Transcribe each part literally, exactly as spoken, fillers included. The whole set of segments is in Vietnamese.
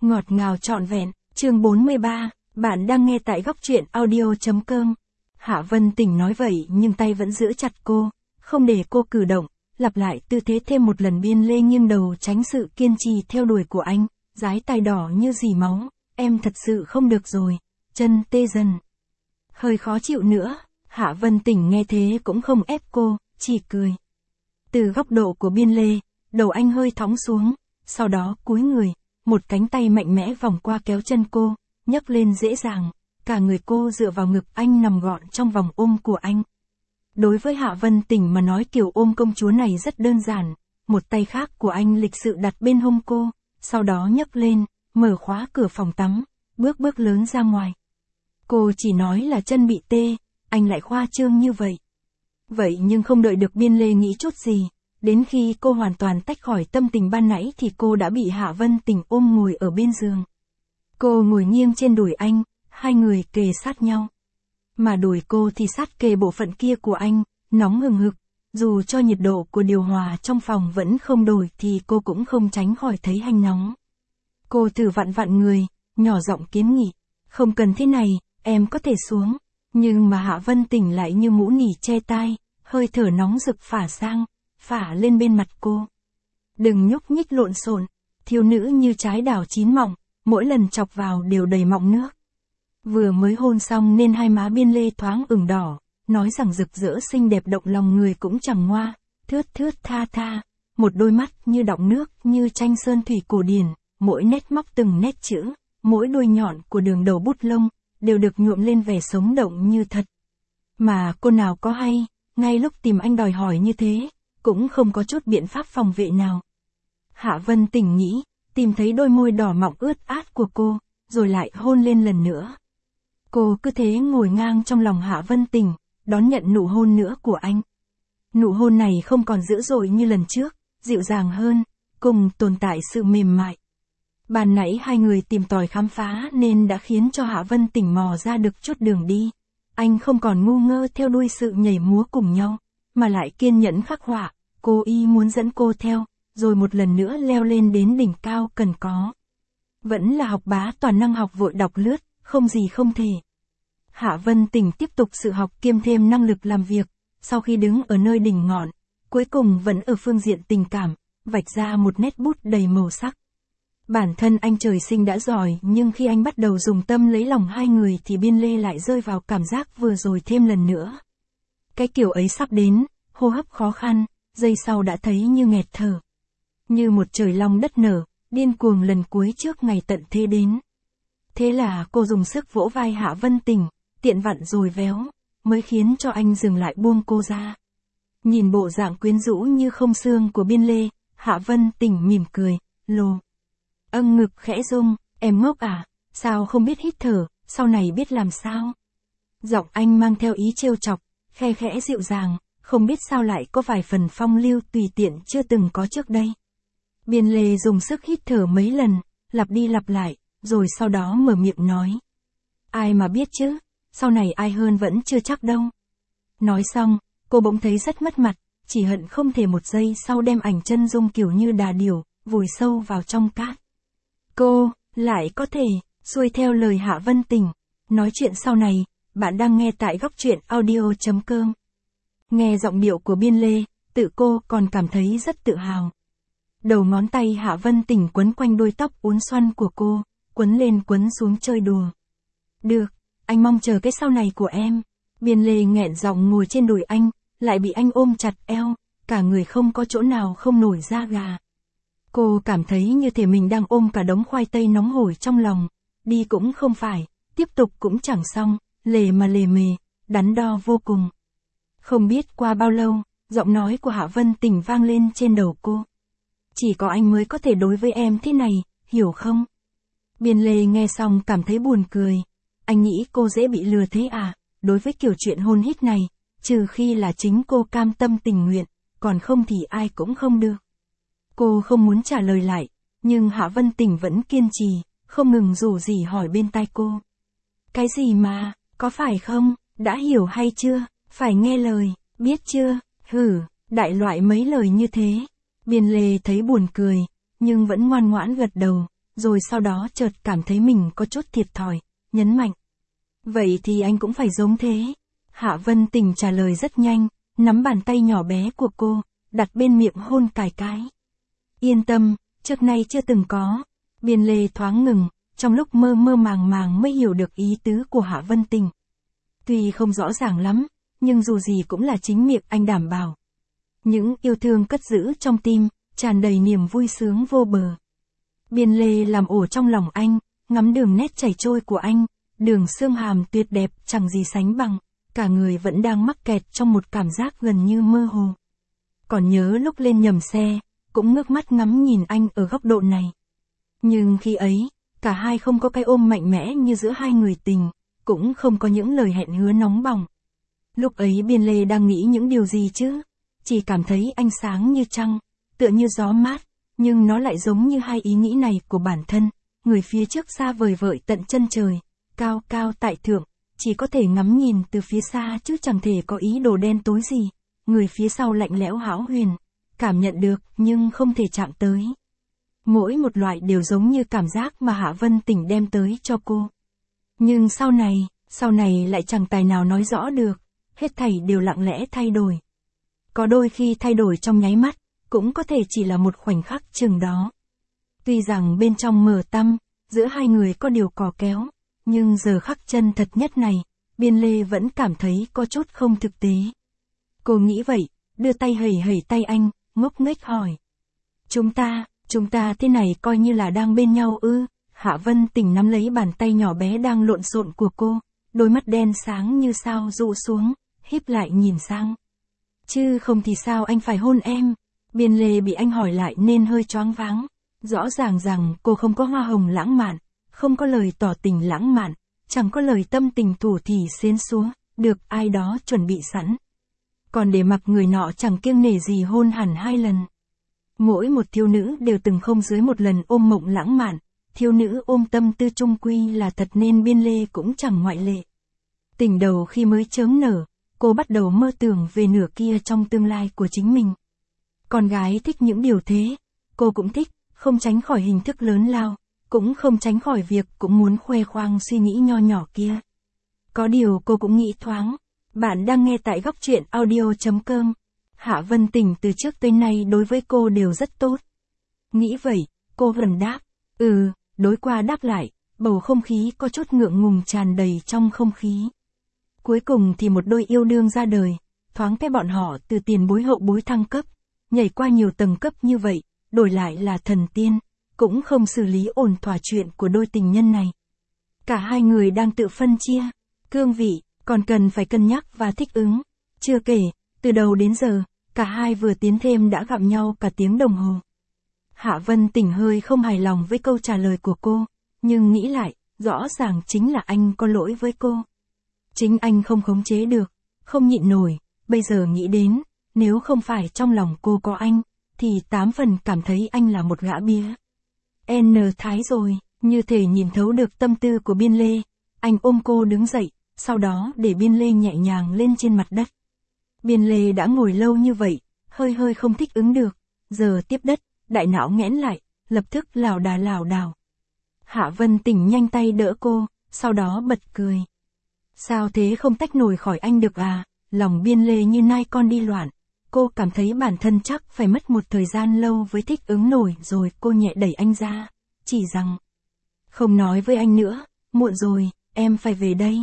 Ngọt ngào trọn vẹn, chương bốn mươi ba, bạn đang nghe tại góc truyện audio.com. Hạ Vân Tình nói vậy nhưng tay vẫn giữ chặt cô, không để cô cử động, lặp lại tư thế thêm một lần. Biên Lê nghiêng đầu tránh sự kiên trì theo đuổi của anh, dái tai đỏ như dì máu, em thật sự không được rồi, chân tê dần. Hơi khó chịu nữa, Hạ Vân Tình nghe thế cũng không ép cô, chỉ cười. Từ góc độ của Biên Lê, đầu anh hơi thõng xuống, sau đó cúi người, một cánh tay mạnh mẽ vòng qua kéo chân cô, nhấc lên dễ dàng, cả người cô dựa vào ngực anh nằm gọn trong vòng ôm của anh. Đối với Hạ Vân Tình mà nói kiểu ôm công chúa này rất đơn giản, một tay khác của anh lịch sự đặt bên hông cô, sau đó nhấc lên, mở khóa cửa phòng tắm, bước bước lớn ra ngoài. Cô chỉ nói là chân bị tê, anh lại khoa trương như vậy. Vậy nhưng không đợi được Biên Lê nghĩ chút gì, đến khi cô hoàn toàn tách khỏi tâm tình ban nãy thì cô đã bị Hạ Vân Tình ôm ngồi ở bên giường. Cô ngồi nghiêng trên đùi anh, hai người kề sát nhau. Mà đùi cô thì sát kề bộ phận kia của anh, nóng hừng hực, dù cho nhiệt độ của điều hòa trong phòng vẫn không đổi thì cô cũng không tránh khỏi thấy hanh nóng. Cô thử vặn vặn người, nhỏ giọng kiến nghị, không cần thế này, em có thể xuống. Nhưng mà Hạ Vân Tình lại như mũ nỉ che tai, hơi thở nóng rực phả sang, phả lên bên mặt cô. Đừng nhúc nhích lộn xộn, thiếu nữ như trái đào chín mọng, mỗi lần chọc vào đều đầy mọng nước. Vừa mới hôn xong nên hai má Biên Lê thoáng ửng đỏ, nói rằng rực rỡ xinh đẹp động lòng người cũng chẳng ngoa, thướt thướt tha tha, một đôi mắt như đọng nước như tranh sơn thủy cổ điển, mỗi nét móc từng nét chữ, mỗi đuôi nhọn của đường đầu bút lông, đều được nhuộm lên vẻ sống động như thật. Mà cô nào có hay, ngay lúc tìm anh đòi hỏi như thế, cũng không có chút biện pháp phòng vệ nào. Hạ Vân Tình nghĩ, tìm thấy đôi môi đỏ mọng ướt át của cô, rồi lại hôn lên lần nữa. Cô cứ thế ngồi ngang trong lòng Hạ Vân Tình, đón nhận nụ hôn nữa của anh. Nụ hôn này không còn dữ dội như lần trước, dịu dàng hơn, cùng tồn tại sự mềm mại. Ban nãy hai người tìm tòi khám phá nên đã khiến cho Hạ Vân Tình mò ra được chút đường đi. Anh không còn ngu ngơ theo đuôi sự nhảy múa cùng nhau, mà lại kiên nhẫn khắc họa, cố ý muốn dẫn cô theo, rồi một lần nữa leo lên đến đỉnh cao cần có. Vẫn là học bá toàn năng học vội đọc lướt, không gì không thể. Hạ Vân Tình tiếp tục sự học kiêm thêm năng lực làm việc, sau khi đứng ở nơi đỉnh ngọn, cuối cùng vẫn ở phương diện tình cảm, vạch ra một nét bút đầy màu sắc. Bản thân anh trời sinh đã giỏi nhưng khi anh bắt đầu dùng tâm lấy lòng hai người thì Biên Lê lại rơi vào cảm giác vừa rồi thêm lần nữa. Cái kiểu ấy sắp đến, hô hấp khó khăn, giây sau đã thấy như nghẹt thở. Như một trời long đất nở, điên cuồng lần cuối trước ngày tận thế đến. Thế là cô dùng sức vỗ vai Hạ Vân Tình, tiện vặn rồi véo, mới khiến cho anh dừng lại buông cô ra. Nhìn bộ dạng quyến rũ như không xương của Biên Lê, Hạ Vân Tình mỉm cười, lồ. Âng ngực khẽ rung, em ngốc à, sao không biết hít thở, sau này biết làm sao? Giọng anh mang theo ý trêu chọc, khe khẽ dịu dàng, không biết sao lại có vài phần phong lưu tùy tiện chưa từng có trước đây. Biên Lê dùng sức hít thở mấy lần, lặp đi lặp lại, rồi sau đó mở miệng nói. Ai mà biết chứ, sau này ai hơn vẫn chưa chắc đâu. Nói xong, cô bỗng thấy rất mất mặt, chỉ hận không thể một giây sau đem ảnh chân dung kiểu như đà điểu, vùi sâu vào trong cát. Cô, lại có thể, xuôi theo lời Hạ Vân Tình. Nói chuyện sau này, bạn đang nghe tại góc truyện audio.com. Nghe giọng điệu của Biên Lê, tự cô còn cảm thấy rất tự hào. Đầu ngón tay Hạ Vân Tình quấn quanh đuôi tóc uốn xoăn của cô, quấn lên quấn xuống chơi đùa. Được, anh mong chờ cái sau này của em. Biên Lê nghẹn giọng ngồi trên đùi anh, lại bị anh ôm chặt eo, cả người không có chỗ nào không nổi da gà. Cô cảm thấy như thể mình đang ôm cả đống khoai tây nóng hổi trong lòng, đi cũng không phải, tiếp tục cũng chẳng xong, lề mà lề mề, đắn đo vô cùng. Không biết qua bao lâu, giọng nói của Hạ Vân Tình vang lên trên đầu cô. Chỉ có anh mới có thể đối với em thế này, hiểu không? Biên Lê nghe xong cảm thấy buồn cười. Anh nghĩ cô dễ bị lừa thế à, đối với kiểu chuyện hôn hít này, trừ khi là chính cô cam tâm tình nguyện, còn không thì ai cũng không được. Cô không muốn trả lời lại, nhưng Hạ Vân Tình vẫn kiên trì, không ngừng rủ rỉ hỏi bên tai cô. Cái gì mà, có phải không, đã hiểu hay chưa, phải nghe lời, biết chưa, hử, đại loại mấy lời như thế. Biên Lê thấy buồn cười, nhưng vẫn ngoan ngoãn gật đầu, rồi sau đó chợt cảm thấy mình có chút thiệt thòi, nhấn mạnh. Vậy thì anh cũng phải giống thế. Hạ Vân Tình trả lời rất nhanh, nắm bàn tay nhỏ bé của cô, đặt bên miệng hôn cài cái. Yên tâm, trước nay chưa từng có. Biên Lê thoáng ngừng, trong lúc mơ mơ màng màng mới hiểu được ý tứ của Hạ Vân Tình. Tuy không rõ ràng lắm, nhưng dù gì cũng là chính miệng anh đảm bảo. Những yêu thương cất giữ trong tim, tràn đầy niềm vui sướng vô bờ. Biên Lê làm ổ trong lòng anh, ngắm đường nét chảy trôi của anh, đường xương hàm tuyệt đẹp chẳng gì sánh bằng, cả người vẫn đang mắc kẹt trong một cảm giác gần như mơ hồ. Còn nhớ lúc lên nhầm xe, cũng ngước mắt ngắm nhìn anh ở góc độ này. Nhưng khi ấy, cả hai không có cái ôm mạnh mẽ như giữa hai người tình, cũng không có những lời hẹn hứa nóng bỏng. Lúc ấy Biên Lê đang nghĩ những điều gì chứ? Chỉ cảm thấy anh sáng như trăng, tựa như gió mát, nhưng nó lại giống như hai ý nghĩ này của bản thân, người phía trước xa vời vợi tận chân trời, cao cao tại thượng, chỉ có thể ngắm nhìn từ phía xa chứ chẳng thể có ý đồ đen tối gì, người phía sau lạnh lẽo hão huyền, cảm nhận được nhưng không thể chạm tới. Mỗi một loại đều giống như cảm giác mà Hạ Vân Tình đem tới cho cô. Nhưng sau này, sau này lại chẳng tài nào nói rõ được, hết thảy đều lặng lẽ thay đổi. Có đôi khi thay đổi trong nháy mắt, cũng có thể chỉ là một khoảnh khắc chừng đó. Tuy rằng bên trong mờ tăm, giữa hai người có điều cò kéo, nhưng giờ khắc chân thật nhất này, Biên Lê vẫn cảm thấy có chút không thực tế. Cô nghĩ vậy, đưa tay hẩy hẩy tay anh, ngốc nghếch hỏi. Chúng ta, chúng ta thế này coi như là đang bên nhau ư? Hạ Vân Tình nắm lấy bàn tay nhỏ bé đang lộn xộn của cô, đôi mắt đen sáng như sao dụ xuống, híp lại nhìn sang. Chứ không thì sao anh phải hôn em? Biên Lê bị anh hỏi lại nên hơi choáng váng. Rõ ràng rằng cô không có hoa hồng lãng mạn, không có lời tỏ tình lãng mạn, chẳng có lời tâm tình thủ thỉ xến xúa, được ai đó chuẩn bị sẵn. Còn để mặc người nọ chẳng kiêng nể gì hôn hẳn hai lần. Mỗi một thiếu nữ đều từng không dưới một lần ôm mộng lãng mạn, thiếu nữ ôm tâm tư chung quy là thật nên Biên Lê cũng chẳng ngoại lệ. Tình đầu khi mới chớm nở, cô bắt đầu mơ tưởng về nửa kia trong tương lai của chính mình. Con gái thích những điều thế, cô cũng thích, không tránh khỏi hình thức lớn lao, cũng không tránh khỏi việc cũng muốn khoe khoang suy nghĩ nho nhỏ kia. Có điều cô cũng nghĩ thoáng. Bạn đang nghe tại góc truyện audio chấm com. Hạ Vân Tình từ trước tới nay đối với cô đều rất tốt. Nghĩ vậy, cô vẫn đáp. Ừ, đối qua đáp lại, bầu không khí có chút ngượng ngùng tràn đầy trong không khí. Cuối cùng thì một đôi yêu đương ra đời, thoáng cái bọn họ từ tiền bối hậu bối thăng cấp, nhảy qua nhiều tầng cấp như vậy, đổi lại là thần tiên, cũng không xử lý ổn thỏa chuyện của đôi tình nhân này. Cả hai người đang tự phân chia, cương vị, còn cần phải cân nhắc và thích ứng. Chưa kể, từ đầu đến giờ, cả hai vừa tiến thêm đã gặp nhau cả tiếng đồng hồ. Hạ Vân Tình hơi không hài lòng với câu trả lời của cô, nhưng nghĩ lại, rõ ràng chính là anh có lỗi với cô. Chính anh không khống chế được, không nhịn nổi, bây giờ nghĩ đến, nếu không phải trong lòng cô có anh, thì tám phần cảm thấy anh là một gã bía. N thái rồi, như thể nhìn thấu được tâm tư của Biên Lê, anh ôm cô đứng dậy, sau đó để Biên Lê nhẹ nhàng lên trên mặt đất. Biên Lê đã ngồi lâu như vậy, hơi hơi không thích ứng được, giờ tiếp đất, đại não nghẽn lại, lập tức lảo đà lảo đảo. Hạ Vân Tình nhanh tay đỡ cô, sau đó bật cười. Sao thế không tách nổi khỏi anh được à? Lòng Biên Lê như nai con đi loạn, cô cảm thấy bản thân chắc phải mất một thời gian lâu với thích ứng nổi rồi cô nhẹ đẩy anh ra, chỉ rằng. Không nói với anh nữa, muộn rồi, em phải về đây.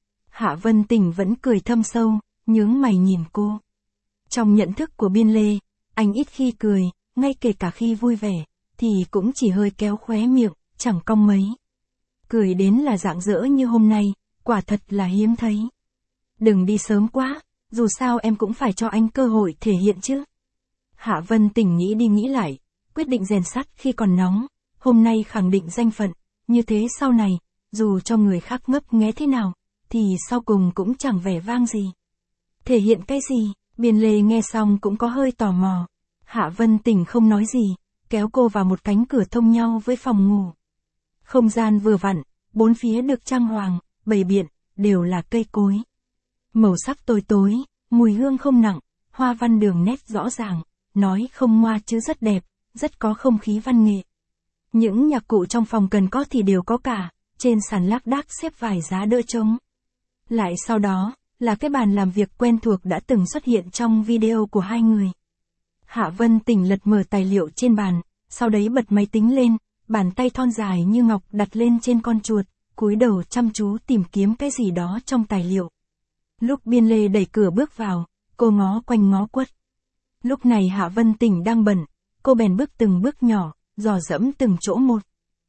Hạ Vân Tình vẫn cười thâm sâu, nhướng mày nhìn cô. Trong nhận thức của Biên Lê, anh ít khi cười, ngay kể cả khi vui vẻ, thì cũng chỉ hơi kéo khóe miệng, chẳng cong mấy. Cười đến là rạng rỡ như hôm nay, quả thật là hiếm thấy. Đừng đi sớm quá, dù sao em cũng phải cho anh cơ hội thể hiện chứ. Hạ Vân Tình nghĩ đi nghĩ lại, quyết định rèn sắt khi còn nóng, hôm nay khẳng định danh phận, như thế sau này, dù cho người khác ngấp nghé thế nào, thì sau cùng cũng chẳng vẻ vang gì. Thể hiện cái gì? Biên Lê nghe xong cũng có hơi tò mò. Hạ Vân Tình không nói gì, kéo cô vào một cánh cửa thông nhau với phòng ngủ. Không gian vừa vặn, bốn phía được trang hoàng, bày biện, đều là cây cối. Màu sắc tối tối, mùi hương không nặng, hoa văn đường nét rõ ràng, nói không ngoa chứ rất đẹp, rất có không khí văn nghệ. Những nhạc cụ trong phòng cần có thì đều có cả, trên sàn lác đác xếp vài giá đỡ trống. Lại sau đó, là cái bàn làm việc quen thuộc đã từng xuất hiện trong video của hai người. Hạ Vân Tình lật mở tài liệu trên bàn, sau đấy bật máy tính lên, bàn tay thon dài như ngọc đặt lên trên con chuột, cúi đầu chăm chú tìm kiếm cái gì đó trong tài liệu. Lúc Biên Lê đẩy cửa bước vào, cô ngó quanh ngó quất. Lúc này Hạ Vân Tình đang bận, cô bèn bước từng bước nhỏ, dò dẫm từng chỗ một.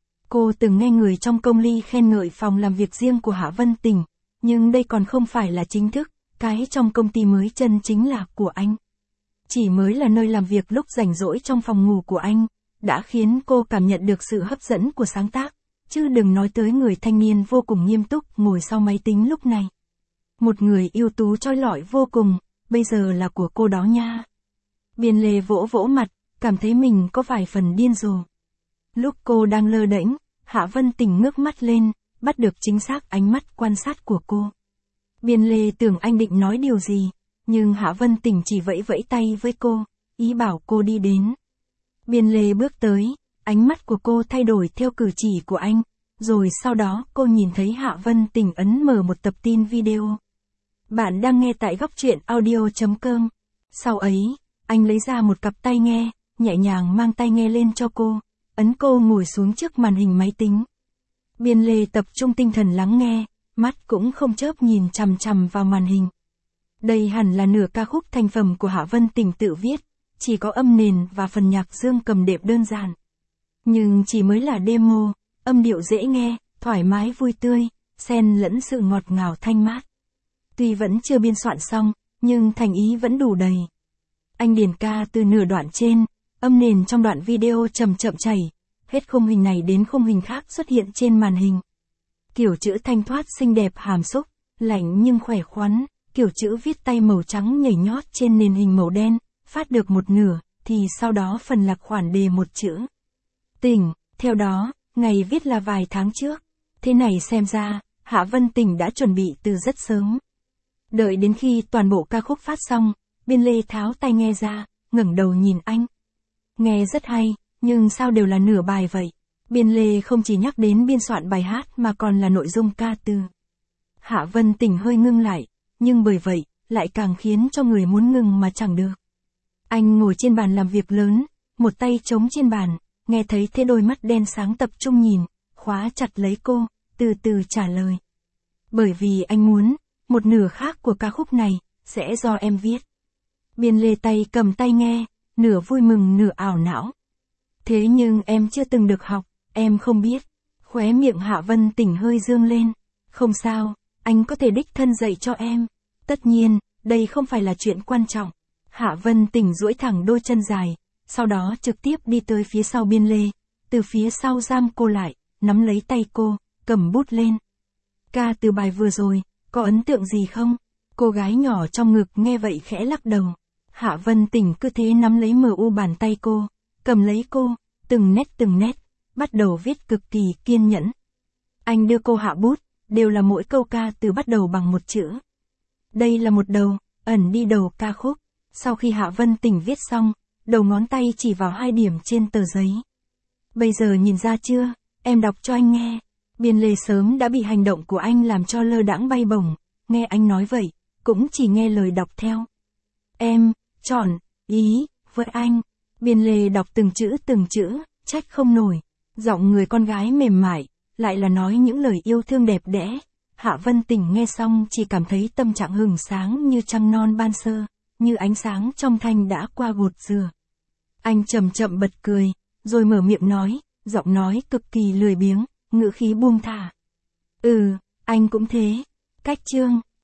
Cô từng nghe người trong công ty khen ngợi phòng làm việc riêng của Hạ Vân Tình, nhưng đây còn không phải là chính thức, cái trong công ty mới chân chính là của anh. Chỉ mới là nơi làm việc lúc rảnh rỗi trong phòng ngủ của anh, đã khiến cô cảm nhận được sự hấp dẫn của sáng tác, chứ đừng nói tới người thanh niên vô cùng nghiêm túc ngồi sau máy tính lúc này. Một người ưu tú chói lọi vô cùng, bây giờ là của cô đó nha. Biên Lê vỗ vỗ mặt, cảm thấy mình có vài phần điên rồ. Lúc cô đang lơ đễnh, Hạ Vân Tình ngước mắt lên, bắt được chính xác ánh mắt quan sát của cô. Biên Lê tưởng anh định nói điều gì, nhưng Hạ Vân Tình chỉ vẫy vẫy tay với cô, ý bảo cô đi đến. Biên Lê bước tới, ánh mắt của cô thay đổi theo cử chỉ của anh, rồi sau đó cô nhìn thấy Hạ Vân Tình ấn mở một tập tin video. Bạn đang nghe tại góc truyện audio chấm com. Sau ấy, anh lấy ra một cặp tai nghe, nhẹ nhàng mang tai nghe lên cho cô, ấn cô ngồi xuống trước màn hình máy tính. Biên Lê tập trung tinh thần lắng nghe, mắt cũng không chớp nhìn chằm chằm vào màn hình. Đây hẳn là nửa ca khúc thành phẩm của Hạ Vân Tình tự viết, chỉ có âm nền và phần nhạc dương cầm đệm đơn giản. Nhưng chỉ mới là demo, âm điệu dễ nghe, thoải mái vui tươi, xen lẫn sự ngọt ngào thanh mát. Tuy vẫn chưa biên soạn xong, nhưng thành ý vẫn đủ đầy. Anh điền ca từ nửa đoạn trên, âm nền trong đoạn video chậm chậm chảy, hết khung hình này đến khung hình khác xuất hiện trên màn hình. Kiểu chữ thanh thoát xinh đẹp hàm xúc, lạnh nhưng khỏe khoắn, kiểu chữ viết tay màu trắng nhảy nhót trên nền hình màu đen, phát được một nửa, thì sau đó phần lạc khoản đề một chữ. Tình, theo đó, ngày viết là vài tháng trước. Thế này xem ra, Hạ Vân Tình đã chuẩn bị từ rất sớm. Đợi đến khi toàn bộ ca khúc phát xong, Biên Lê tháo tai nghe ra, ngẩng đầu nhìn anh. Nghe rất hay, nhưng sao đều là nửa bài vậy? Biên Lê không chỉ nhắc đến biên soạn bài hát mà còn là nội dung ca từ. Hạ Vân Tình hơi ngưng lại, nhưng bởi vậy, lại càng khiến cho người muốn ngừng mà chẳng được. Anh ngồi trên bàn làm việc lớn, một tay chống trên bàn, nghe thấy thế đôi mắt đen sáng tập trung nhìn, khóa chặt lấy cô, từ từ trả lời. Bởi vì anh muốn, một nửa khác của ca khúc này, sẽ do em viết. Biên Lê tay cầm tay nghe, nửa vui mừng nửa ảo não. Thế nhưng em chưa từng được học, em không biết. Khóe miệng Hạ Vân Tình hơi dương lên. Không sao, anh có thể đích thân dạy cho em. Tất nhiên, đây không phải là chuyện quan trọng. Hạ Vân Tình duỗi thẳng đôi chân dài, sau đó trực tiếp đi tới phía sau Biên Lê, từ phía sau giam cô lại, nắm lấy tay cô, cầm bút lên. Ca từ bài vừa rồi, có ấn tượng gì không? Cô gái nhỏ trong ngực nghe vậy khẽ lắc đầu. Hạ Vân Tình cứ thế nắm lấy mờ u bàn tay cô, cầm lấy cô, từng nét từng nét, bắt đầu viết cực kỳ kiên nhẫn. Anh đưa cô hạ bút, đều là mỗi câu ca từ bắt đầu bằng một chữ. Đây là một đầu, ẩn đi đầu ca khúc. Sau khi Hạ Vân Tình viết xong, đầu ngón tay chỉ vào hai điểm trên tờ giấy. Bây giờ nhìn ra chưa, em đọc cho anh nghe. Biên Lê sớm đã bị hành động của anh làm cho lơ đãng bay bổng, nghe anh nói vậy, cũng chỉ nghe lời đọc theo. Em, chọn, ý, với anh. Biên Lê đọc từng chữ từng chữ, trách không nổi. Giọng người con gái mềm mại, lại là nói những lời yêu thương đẹp đẽ. Hạ Vân Tình nghe xong chỉ cảm thấy tâm trạng hừng sáng như trăng non ban sơ, như ánh sáng trong thanh đã qua gột dừa. Anh chậm chậm bật cười, rồi mở miệng nói, giọng nói cực kỳ lười biếng, ngữ khí buông thả. Ừ, anh cũng thế. Cách chương.